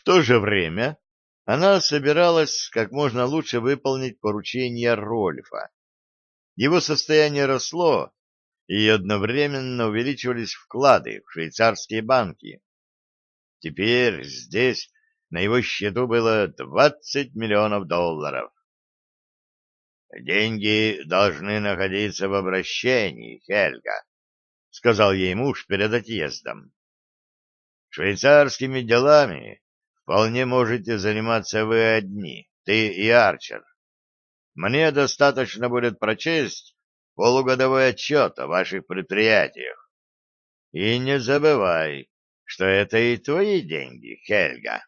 то же время она собиралась как можно лучше выполнить поручение Рольфа. Его состояние росло, и одновременно увеличивались вклады в швейцарские банки. Теперь здесь на его счету было 20 миллионов долларов. «Деньги должны находиться в обращении, Хельга», — сказал ей муж перед отъездом. «Швейцарскими делами вполне можете заниматься вы одни, ты и Арчер. Мне достаточно будет прочесть полугодовой отчет о ваших предприятиях. И не забывай, что это и твои деньги, Хельга».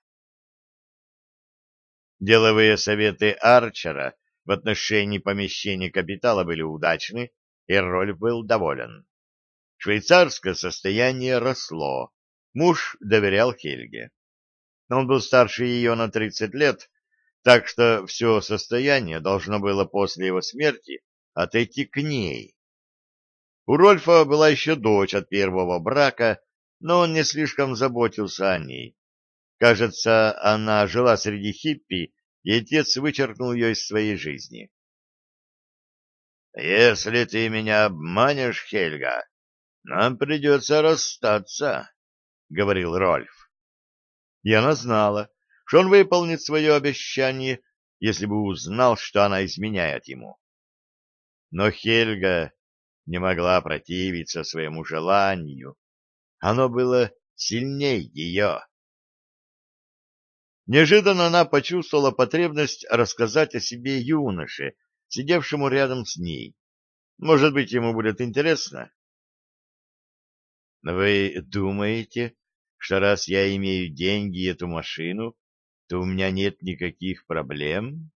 Деловые советы Арчера в отношении помещения капитала были удачны, и Рольф был доволен. Швейцарское состояние росло. Муж доверял Хельге. Он был старше ее на 30 лет, так что все состояние должно было после его смерти отойти к ней. У Рольфа была еще дочь от первого брака, но он не слишком заботился о ней. Кажется, она жила среди хиппи, и отец вычеркнул ее из своей жизни. «Если ты меня обманешь, Хельга, нам придется расстаться», — говорил Рольф. И она знала, что он выполнит свое обещание, если бы узнал, что она изменяет ему. Но Хельга не могла противиться своему желанию. Оно было сильней ее. Неожиданно она почувствовала потребность рассказать о себе юноше, сидевшему рядом с ней. Может быть, ему будет интересно. «Вы думаете, что раз я имею деньги и эту машину, то у меня нет никаких проблем?»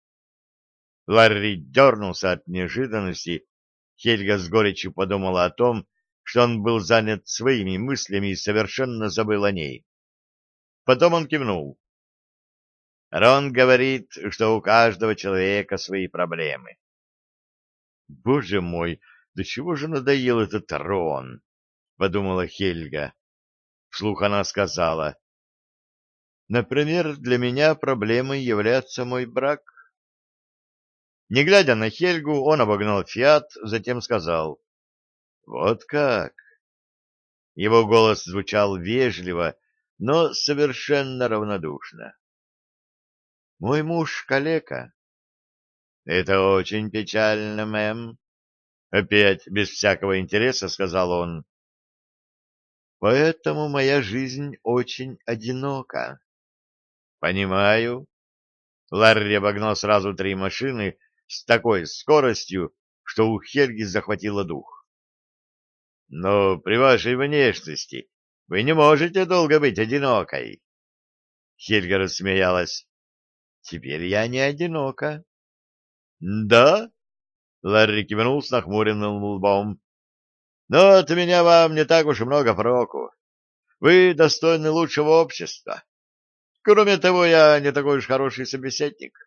Ларри дернулся от неожиданности. Хельга с горечью подумала о том, что он был занят своими мыслями и совершенно забыл о ней. Потом он кивнул. «Рон говорит, что у каждого человека свои проблемы». «Боже мой, до чего же надоел этот Рон?» — подумала Хельга. Вслух она сказала: «Например, для меня проблемой является мой брак». Не глядя на Хельгу, он обогнал «Фиат», затем сказал: «Вот как?» Его голос звучал вежливо, но совершенно равнодушно. «Мой муж калека». «Это очень печально, мэм», — опять без всякого интереса сказал он. «Поэтому моя жизнь очень одинока». «Понимаю». Ларри обогнал сразу 3 машины с такой скоростью, что у Хельги захватило дух. «Но при вашей внешности вы не можете долго быть одинокой». Хельга рассмеялась. «Теперь я не одинока». «Да?» — Ларри кивнул с нахмуренным лбом. «Но от меня вам не так уж и много проку. Вы достойны лучшего общества. Кроме того, я не такой уж хороший собеседник».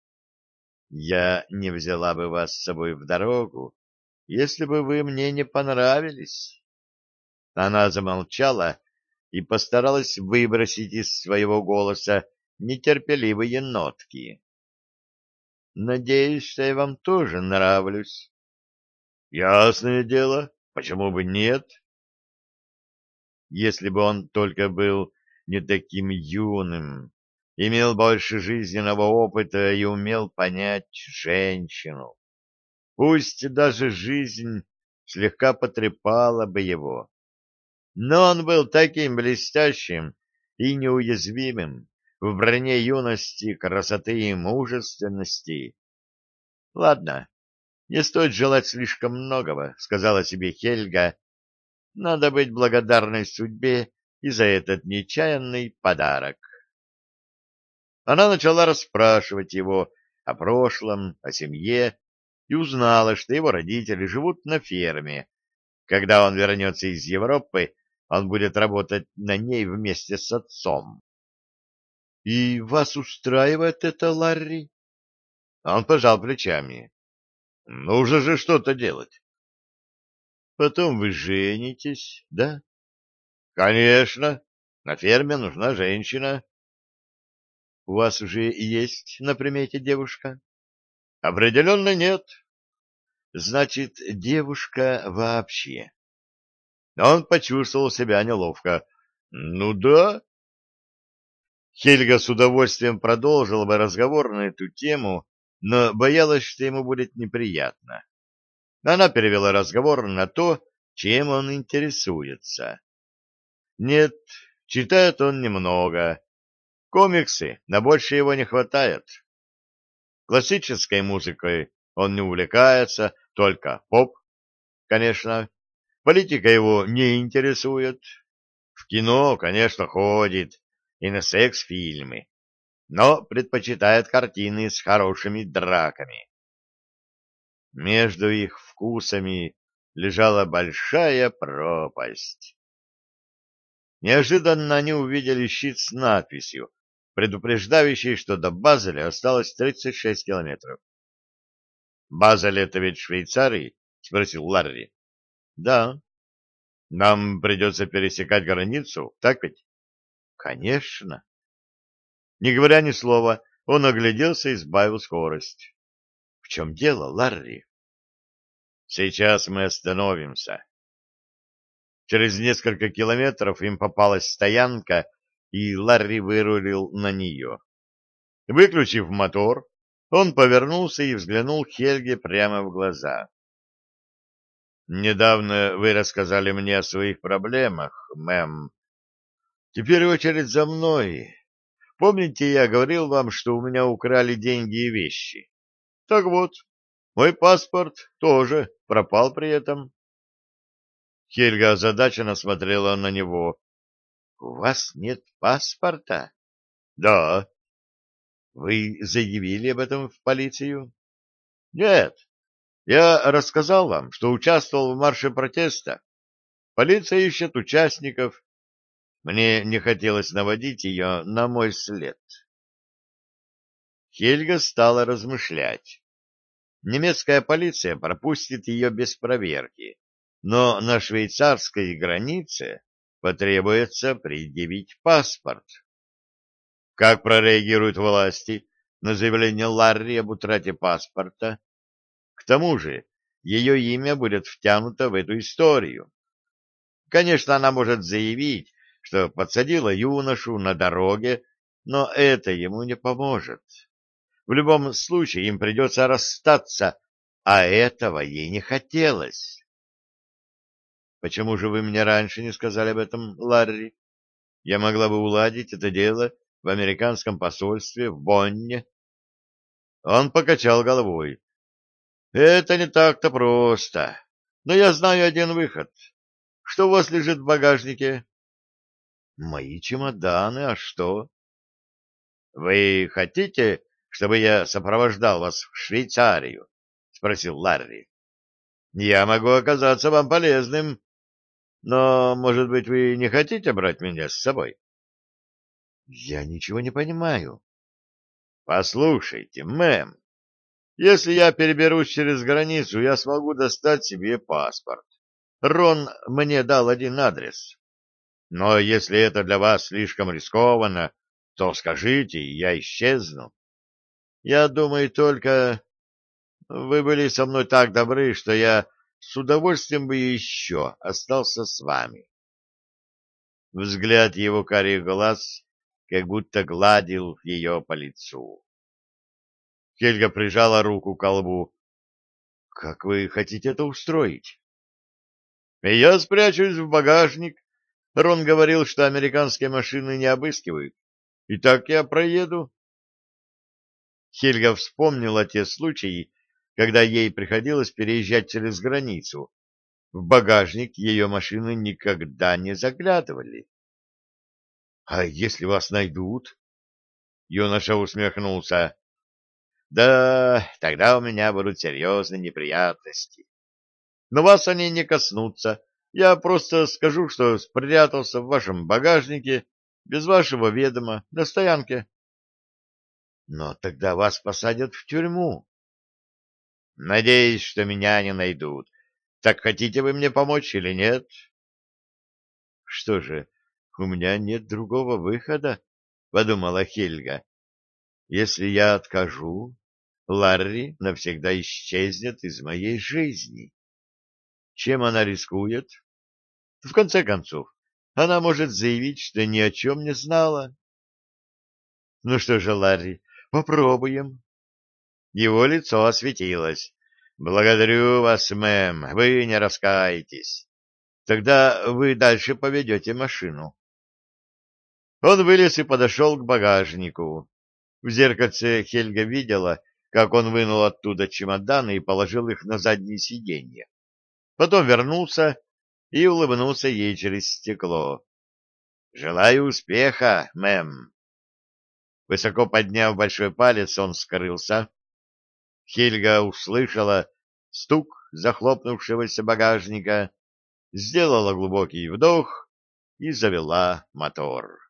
«Я не взяла бы вас с собой в дорогу, если бы вы мне не понравились». Она замолчала и постаралась выбросить из своего голоса нетерпеливые нотки. «Надеюсь, что я вам тоже нравлюсь». «Ясное дело, почему бы нет?» Если бы он только был не таким юным, имел больше жизненного опыта и умел понять женщину. Пусть даже жизнь слегка потрепала бы его, но он был таким блестящим и неуязвимым в броне юности, красоты и мужественности. «Ладно, не стоит желать слишком многого», — сказала себе Хельга. «Надо быть благодарной судьбе и за этот нечаянный подарок». Она начала расспрашивать его о прошлом, о семье, и узнала, что его родители живут на ферме. Когда он вернется из Европы, он будет работать на ней вместе с отцом. — И вас устраивает это, Ларри? Он пожал плечами. — Нужно же что-то делать. — Потом вы женитесь, да? — Конечно. На ферме нужна женщина. у вас уже есть на примете девушка? Определенно нет. Значит, девушка вообще. Он почувствовал себя неловко. Ну да. Хельга с удовольствием продолжила бы разговор на эту тему, но боялась, что ему будет неприятно. Она перевела разговор на то, чем он интересуется. Нет, читает он немного. Комиксы, на больше его не хватает. Классической музыкой он не увлекается, только поп, конечно. Политика его не интересует. В кино, конечно, ходит, и на секс-фильмы, но предпочитает картины с хорошими драками. Между их вкусами лежала большая пропасть. Неожиданно они увидели щит с надписью, предупреждающей, что до Базеля осталось 36 километров. — Базель — это ведь Швейцарий? — спросил Ларри. — Да. — Нам придется пересекать границу, так ведь? — Конечно. Не говоря ни слова, он огляделся и сбавил скорость. — В чем дело, Ларри? — Сейчас мы остановимся. Через несколько километров им попалась стоянка, и Ларри вырулил на нее. Выключив мотор, он повернулся и взглянул Хельге прямо в глаза. «Недавно вы рассказали мне о своих проблемах, мэм. Теперь очередь за мной. Помните, я говорил вам, что у меня украли деньги и вещи? Так вот, мой паспорт тоже пропал при этом». Хельга озадаченно смотрела на него. «У вас нет паспорта?» «Да». «Вы заявили об этом в полицию?» «Нет. Я рассказал вам, что участвовал в марше протеста. Полиция ищет участников. Мне не хотелось наводить ее на мой след». Хельга стала размышлять. Немецкая полиция пропустит ее без проверки, но на швейцарской границе потребуется предъявить паспорт. Как прореагируют власти на заявление Ларри об утрате паспорта? К тому же ее имя будет втянуто в эту историю. Конечно, она может заявить, что подсадила юношу на дороге, но это ему не поможет. В любом случае им придется расстаться, а этого ей не хотелось. Почему же вы мне раньше не сказали об этом, Ларри? Я могла бы уладить это дело в американском посольстве в Бонне. Он покачал головой. Это не так-то просто. Но я знаю один выход. Что у вас лежит в багажнике? Мои чемоданы, а что? Вы хотите, чтобы я сопровождал вас в Швейцарию? Спросил Ларри. Я могу оказаться вам полезным, но, может быть, вы не хотите брать меня с собой? Я ничего не понимаю. Послушайте, мэм, если я переберусь через границу, я смогу достать себе паспорт. Рон мне дал один адрес. Но если это для вас слишком рискованно, то скажите, и я исчезну. Я думаю только... Вы были со мной так добры, что я с удовольствием бы еще остался с вами. Взгляд его карих глаз как будто гладил ее по лицу. Хельга прижала руку к колбу. — Как вы хотите это устроить? — Я спрячусь в багажник. Рон говорил, что американские машины не обыскивают. И так я проеду. Хельга вспомнила те случаи, когда ей приходилось переезжать через границу. В багажник ее машины никогда не заглядывали. — А если вас найдут? Юноша усмехнулся. — Да, тогда у меня будут серьезные неприятности. Но вас они не коснутся. Я просто скажу, что спрятался в вашем багажнике без вашего ведома на стоянке. — Но тогда вас посадят в тюрьму. — Надеюсь, что меня не найдут. Так хотите вы мне помочь или нет? — Что же, у меня нет другого выхода, — подумала Хельга. Если я откажу, Ларри навсегда исчезнет из моей жизни. Чем она рискует? В конце концов, она может заявить, что ни о чем не знала. Ну что же, Ларри, попробуем. Его лицо осветилось. Благодарю вас, мэм, вы не раскаетесь. Тогда вы дальше поведете машину. Он вылез и подошел к багажнику. В зеркальце Хельга видела, как он вынул оттуда чемоданы и положил их на заднее сиденье. Потом вернулся и улыбнулся ей через стекло. — Желаю успеха, мэм. Высоко подняв большой палец, он скрылся. Хельга услышала стук захлопнувшегося багажника, сделала глубокий вдох и завела мотор.